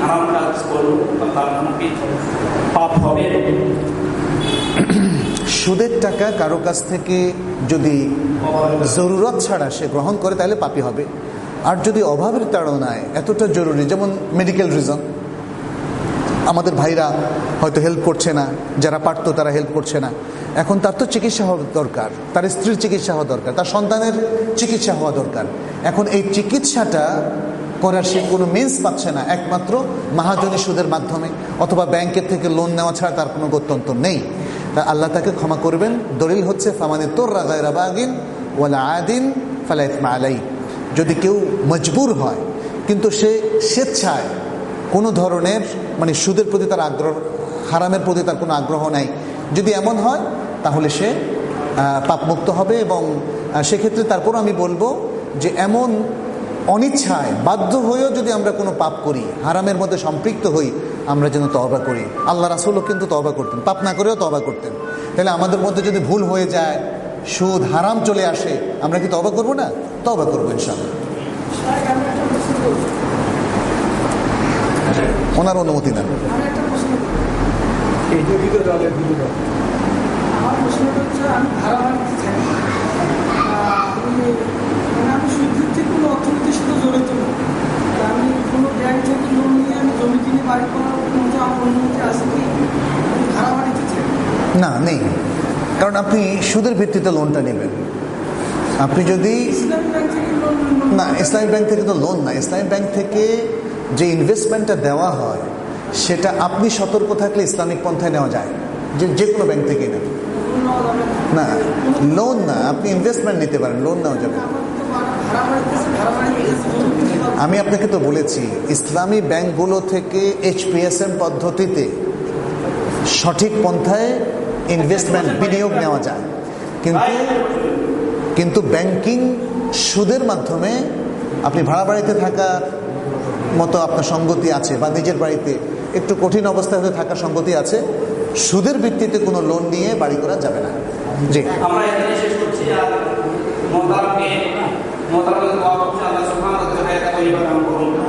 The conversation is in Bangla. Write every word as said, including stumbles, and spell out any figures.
হারাম কাজ করলো তার কি পাপ হবে? সুদের টাকা কারো কাছ থেকে যদি জরুরত ছাড়া সে গ্রহণ করে তাহলে পাপী হবে। আর যদি অভাবের তাড়নায় এতটা জরুরি, যেমন মেডিকেল রিজন, আমাদের ভাইরা হয়তো হেল্প করছে না, যারা পারতো তারা হেল্প করছে না, এখন তার তো চিকিৎসা হওয়া দরকার, তার স্ত্রীর চিকিৎসা হওয়া দরকার, তার সন্তানের চিকিৎসা হওয়া দরকার। এখন এই চিকিৎসাটা করার সে কোনো মিন্স পাচ্ছে না, একমাত্র মাহাজনী সুদের মাধ্যমে অথবা ব্যাংকের থেকে লোন নেওয়া ছাড়া তার কোনো গত্যন্তর নেই। তা আল্লাহ তাকে ক্ষমা করবেন। দলিল হচ্ছে ফামানে তোররা গায়রা বাগিন ওয়ালা আদিন ফালা ইসমা আলাই। যদি কেউ মজবুর হয় কিন্তু সে স্বেচ্ছায় কোনো ধরনের মানে সুদের প্রতি তার আগ্রহ, হারামের প্রতি তার কোনো আগ্রহ নাই, যদি এমন হয় তাহলে সে পাপমুক্ত হবে। এবং সেক্ষেত্রে তারপর আমি বলবো যে এমন অনিচ্ছায় বাধ্য হয়েও যদি আমরা কোনো পাপ করি, হারামের মধ্যে সম্পৃক্ত হই, আমরা যেন তওবা করি। আল্লাহ রাসূলও কিন্তু তওবা করতেন, পাপ না করেও তওবা করতেন। তাহলে আমাদের মধ্যে যদি ভুল হয়ে যায়, সুদ হারাম চলে আসে, আমরা কি তওবা করবো না? তওবা করবো ইনশাআল্লাহ। ওনার অনুমতি নেন। না, নেই, কারণ আপনি সুদের ভিত্তিতে লোনটা নেবেন। আপনি যদি না, ইসলামী ব্যাংক থেকে তো লোন না, ইসলামী ব্যাংক থেকে যে ইনভেস্টমেন্টটা দেওয়া হয় সেটা আপনি সতর্ক থাকলে ইসলামিক পন্থায় নেওয়া যায়, যে যে কোনো ব্যাংক থেকেই নেন। না, লোন না, আপনি ইনভেস্টমেন্ট নিতে পারেন, লোন নেওয়া যাবে। আমি আপনাকে তো বলেছি ইসলামী ব্যাংকগুলো থেকে এইচপিএসএম পদ্ধতিতে সঠিক পন্থায় ইনভেস্টমেন্ট বিনিয়োগ নেওয়া যায়, কিন্তু কিন্তু ব্যাংকিং সুদের মাধ্যমে আপনি ভাড়া বাড়িতে থাকার মতো আপনার সঙ্গতি আছে, বা নিজের বাড়িতে একটু কঠিন অবস্থায় হতে থাকার সঙ্গতি আছে, সুদের ভিত্তিতে কোনো লোন নিয়ে বাড়ি করা যাবে না। জি, আমরা এখানে শেষ করছি। আর মোতারামকে মোতারামকে দোয়া করছি আল্লাহ সুবহানাহু ওয়া তাআলা এটা পরিবর্তন করুন।